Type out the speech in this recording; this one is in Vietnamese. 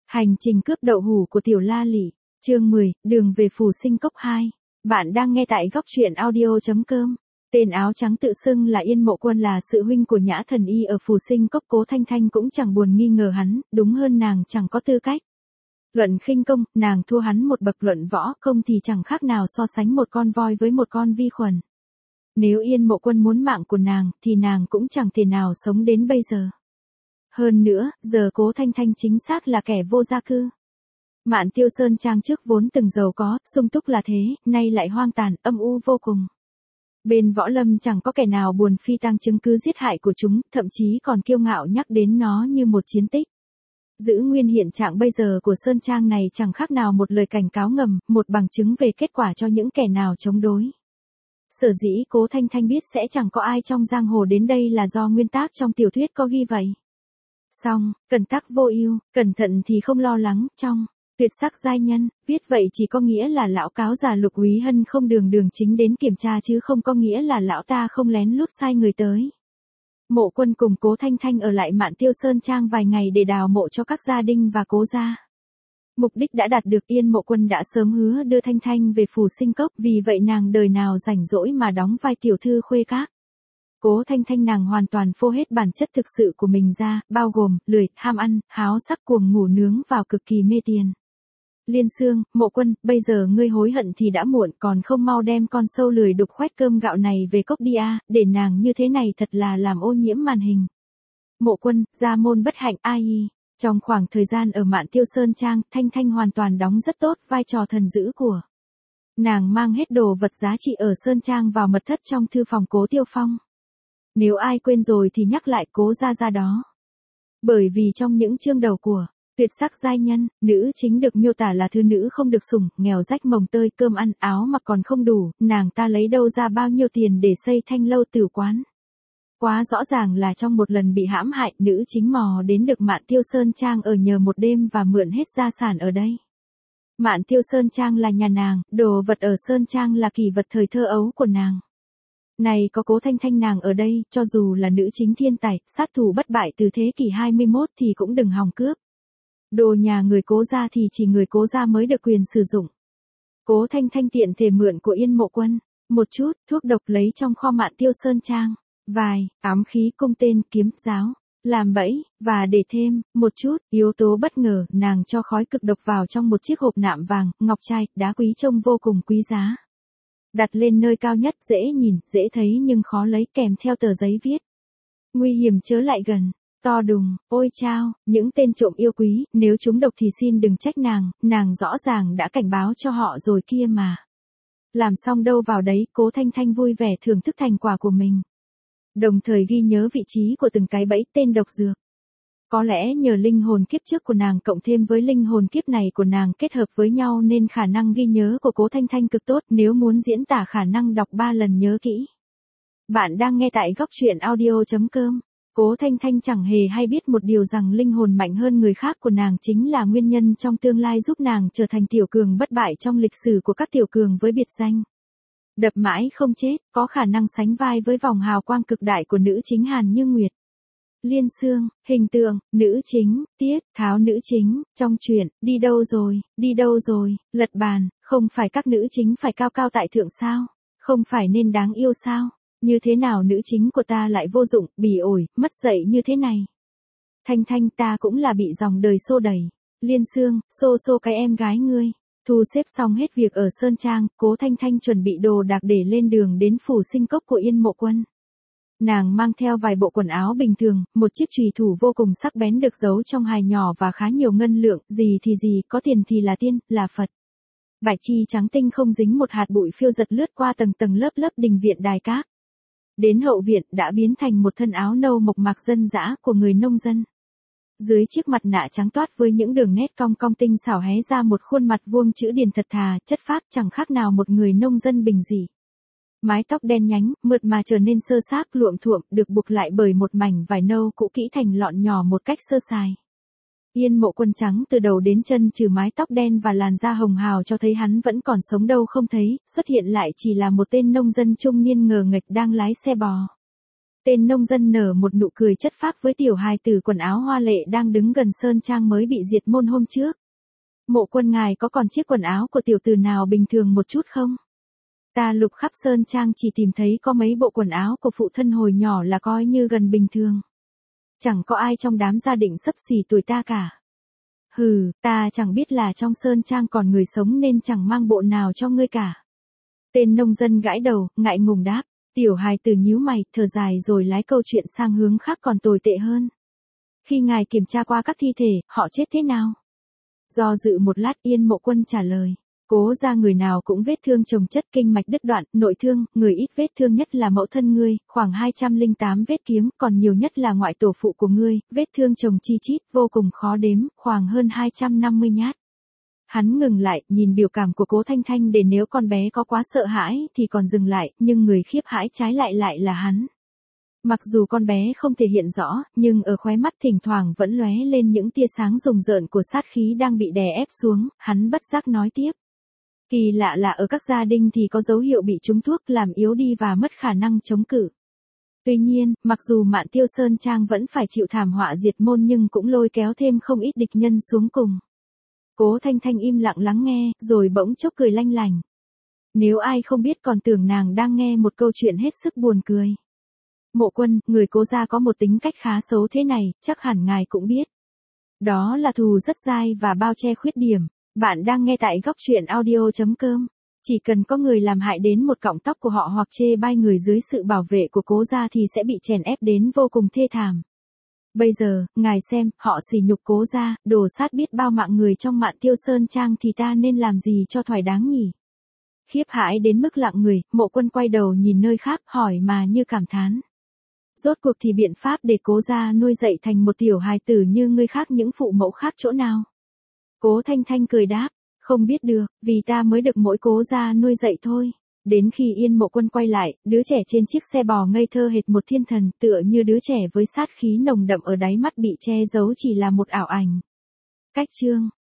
Hành trình cướp đậu hũ của Tiểu La Lị, chương 10, đường về Phù Sinh Cốc 2. Bạn đang nghe tại góc truyện audio.com. Tên áo trắng tự xưng là Yên Mộ Quân là sự huynh của Nhã Thần Y ở Phù Sinh Cốc. Cố Thanh Thanh cũng chẳng buồn nghi ngờ hắn, đúng hơn nàng chẳng có tư cách. Luận khinh công, nàng thua hắn một bậc, luận võ công thì chẳng khác nào so sánh một con voi với một con vi khuẩn. Nếu Yên Mộ Quân muốn mạng của nàng, thì nàng cũng chẳng thể nào sống đến bây giờ. Hơn nữa, giờ Cố Thanh Thanh chính xác là kẻ vô gia cư. Mạn Tiêu Sơn Trang trước vốn từng giàu có, sung túc là thế, nay lại hoang tàn, âm u vô cùng. Bên võ lâm chẳng có kẻ nào buồn phi tang chứng cứ giết hại của chúng, thậm chí còn kiêu ngạo nhắc đến nó như một chiến tích. Giữ nguyên hiện trạng bây giờ của Sơn Trang này chẳng khác nào một lời cảnh cáo ngầm, một bằng chứng về kết quả cho những kẻ nào chống đối. Sở dĩ Cố Thanh Thanh biết sẽ chẳng có ai trong giang hồ đến đây là do nguyên tắc trong tiểu thuyết có ghi vậy. Song, cẩn tắc vô ưu, cẩn thận thì không lo lắng, trong Tuyệt Sắc Giai Nhân, viết vậy chỉ có nghĩa là lão cáo già Lục Úy Hân không đường chính đến kiểm tra, chứ không có nghĩa là lão ta không lén lút sai người tới. Mộ Quân cùng Cố Thanh Thanh ở lại Mạn Tiêu Sơn Trang vài ngày để đào mộ cho các gia đình và cố gia. Mục đích đã đạt được, Yên Mộ Quân đã sớm hứa đưa Thanh Thanh về Phù Sinh Cốc, vì vậy nàng đời nào rảnh rỗi mà đóng vai tiểu thư khuê các. Cố Thanh Thanh nàng hoàn toàn phô hết bản chất thực sự của mình ra, bao gồm lười, ham ăn, háo sắc, cuồng ngủ nướng vào, cực kỳ mê tiền. Liên Xương, Mộ Quân, bây giờ ngươi hối hận thì đã muộn, còn không mau đem con sâu lười đục khoét cơm gạo này về cốc đi a, để nàng như thế này thật là làm ô nhiễm màn hình. Mộ Quân, gia môn bất hạnh ai. Trong khoảng thời gian ở Mạn Tiêu Sơn Trang, Thanh Thanh hoàn toàn đóng rất tốt vai trò thần dữ của. Nàng mang hết đồ vật giá trị ở Sơn Trang vào mật thất trong thư phòng Cố Tiêu Phong. Nếu ai quên rồi thì nhắc lại, Cố ra đó. Bởi vì trong những chương đầu của Tuyệt Sắc Giai Nhân, nữ chính được miêu tả là thư nữ không được sủng, nghèo rách mồng tơi, cơm ăn áo mặc còn không đủ, nàng ta lấy đâu ra bao nhiêu tiền để xây Thanh lâu tử quán. Quá rõ ràng là trong một lần bị hãm hại, nữ chính mò đến được Mạn Tiêu Sơn Trang ở nhờ một đêm và mượn hết gia sản ở đây. Mạn Tiêu Sơn Trang là nhà nàng, đồ vật ở Sơn Trang là kỷ vật thời thơ ấu của nàng. Này có Cố Thanh Thanh nàng ở đây, cho dù là nữ chính thiên tài, sát thủ bất bại từ thế kỷ 21 thì cũng đừng hòng cướp. Đồ nhà người Cố gia thì chỉ người Cố gia mới được quyền sử dụng. Cố Thanh Thanh tiện thể mượn của Yên Mộ Quân một chút thuốc độc lấy trong kho Mạn Tiêu Sơn Trang, vài ám khí, cung tên, kiếm, giáo, làm bẫy, và để thêm một chút yếu tố bất ngờ, nàng cho khói cực độc vào trong một chiếc hộp nạm vàng, ngọc trai, đá quý trông vô cùng quý giá. Đặt lên nơi cao nhất, dễ nhìn, dễ thấy nhưng khó lấy, kèm theo tờ giấy viết. Nguy hiểm chớ lại gần. To đùng, ôi chao, những tên trộm yêu quý, nếu chúng độc thì xin đừng trách nàng rõ ràng đã cảnh báo cho họ rồi kia mà. Làm xong đâu vào đấy, Cố Thanh Thanh vui vẻ thưởng thức thành quả của mình. Đồng thời ghi nhớ vị trí của từng cái bẫy, tên độc dược. Có lẽ nhờ linh hồn kiếp trước của nàng cộng thêm với linh hồn kiếp này của nàng kết hợp với nhau nên khả năng ghi nhớ của Cố Thanh Thanh cực tốt, nếu muốn diễn tả khả năng đọc 3 lần nhớ kỹ. Bạn đang nghe tại góc truyện audio.com. Cố Thanh Thanh chẳng hề hay biết một điều rằng linh hồn mạnh hơn người khác của nàng chính là nguyên nhân trong tương lai giúp nàng trở thành tiểu cường bất bại trong lịch sử của các tiểu cường với biệt danh đập mãi không chết, có khả năng sánh vai với vòng hào quang cực đại của nữ chính Hàn Như Nguyệt. Liên Xương, hình tượng, nữ chính, Tiết, Tháo nữ chính, trong truyện, đi đâu rồi, lật bàn, không phải các nữ chính phải cao cao tại thượng sao, không phải nên đáng yêu sao, như thế nào nữ chính của ta lại vô dụng, bỉ ổi, mất dạy như thế này. Thanh Thanh ta cũng là bị dòng đời xô đẩy. Liên Xương, xô cái em gái ngươi. Thu xếp xong hết việc ở Sơn Trang, Cố Thanh Thanh chuẩn bị đồ đạc để lên đường đến Phù Sinh Cốc của Yên Mộ Quân. Nàng mang theo vài bộ quần áo bình thường, một chiếc chùy thủ vô cùng sắc bén được giấu trong hài nhỏ và khá nhiều ngân lượng, gì thì gì, có tiền thì là tiên, là Phật. Bạch chi trắng tinh không dính một hạt bụi phiêu giật lướt qua tầng tầng lớp đình viện đài các. Đến hậu viện đã biến thành một thân áo nâu mộc mạc dân dã của người nông dân. Dưới chiếc mặt nạ trắng toát với những đường nét cong cong tinh xảo hé ra một khuôn mặt vuông chữ điền thật thà, chất phác chẳng khác nào một người nông dân bình dị. Mái tóc đen nhánh, mượt mà trở nên sơ xác luộm thuộm, được buộc lại bởi một mảnh vải nâu cũ kỹ thành lọn nhỏ một cách sơ sài. Yên Mộ Quân trắng từ đầu đến chân trừ mái tóc đen và làn da hồng hào cho thấy hắn vẫn còn sống đâu không thấy, xuất hiện lại chỉ là một tên nông dân trung niên ngờ nghệch đang lái xe bò. Tên nông dân nở một nụ cười chất phác với tiểu hài tử quần áo hoa lệ đang đứng gần sơn trang mới bị diệt môn hôm trước. Mộ Quân ngài có còn chiếc quần áo của tiểu tử nào bình thường một chút không? Ta lục khắp sơn trang chỉ tìm thấy có mấy bộ quần áo của phụ thân hồi nhỏ là coi như gần bình thường. Chẳng có ai trong đám gia đình xấp xỉ tuổi ta cả. Hừ, ta chẳng biết là trong sơn trang còn người sống nên chẳng mang bộ nào cho ngươi cả. Tên nông dân gãi đầu, ngại ngùng đáp. Tiểu hài tử nhíu mày, thở dài rồi lái câu chuyện sang hướng khác còn tồi tệ hơn. Khi ngài kiểm tra qua các thi thể, họ chết thế nào? Do dự một lát Yên Mộ Quân trả lời. Cố ra người nào cũng vết thương chồng chất, kinh mạch đứt đoạn, nội thương, người ít vết thương nhất là mẫu thân ngươi, khoảng 208 vết kiếm, còn nhiều nhất là ngoại tổ phụ của ngươi, vết thương chồng chi chít, vô cùng khó đếm, khoảng hơn 250 nhát. Hắn ngừng lại, nhìn biểu cảm của Cố Thanh Thanh để nếu con bé có quá sợ hãi thì còn dừng lại, nhưng người khiếp hãi trái lại là hắn. Mặc dù con bé không thể hiện rõ, nhưng ở khóe mắt thỉnh thoảng vẫn lóe lên những tia sáng rùng rợn của sát khí đang bị đè ép xuống, hắn bất giác nói tiếp. Kỳ lạ là ở các gia đình thì có dấu hiệu bị trúng thuốc làm yếu đi và mất khả năng chống cự. Tuy nhiên, mặc dù Mạn Tiêu Sơn Trang vẫn phải chịu thảm họa diệt môn nhưng cũng lôi kéo thêm không ít địch nhân xuống cùng. Cố Thanh Thanh im lặng lắng nghe, rồi bỗng chốc cười lanh lành. Nếu ai không biết còn tưởng nàng đang nghe một câu chuyện hết sức buồn cười. Mộ Quân, người Cố gia có một tính cách khá xấu thế này, chắc hẳn ngài cũng biết. Đó là thù rất dai và bao che khuyết điểm. Bạn đang nghe tại góc truyện audio.com. Chỉ cần có người làm hại đến một cọng tóc của họ hoặc chê bai người dưới sự bảo vệ của Cố gia thì sẽ bị chèn ép đến vô cùng thê thảm. Bây giờ, ngài xem, họ sỉ nhục Cố gia, đổ sát biết bao mạng người trong Mạn Tiêu Sơn Trang thì ta nên làm gì cho thỏa đáng nhỉ? Khiếp hãi đến mức lặng người, Mộ Quân quay đầu nhìn nơi khác hỏi mà như cảm thán. Rốt cuộc thì biện pháp để Cố gia nuôi dạy thành một tiểu hài tử như ngươi khác những phụ mẫu khác chỗ nào? Cố Thanh Thanh cười đáp, không biết được, vì ta mới được mỗi Cố gia nuôi dạy thôi. Đến khi Yên Mộ Quân quay lại, đứa trẻ trên chiếc xe bò ngây thơ hệt một thiên thần, tựa như đứa trẻ với sát khí nồng đậm ở đáy mắt bị che giấu chỉ là một ảo ảnh. Cách chương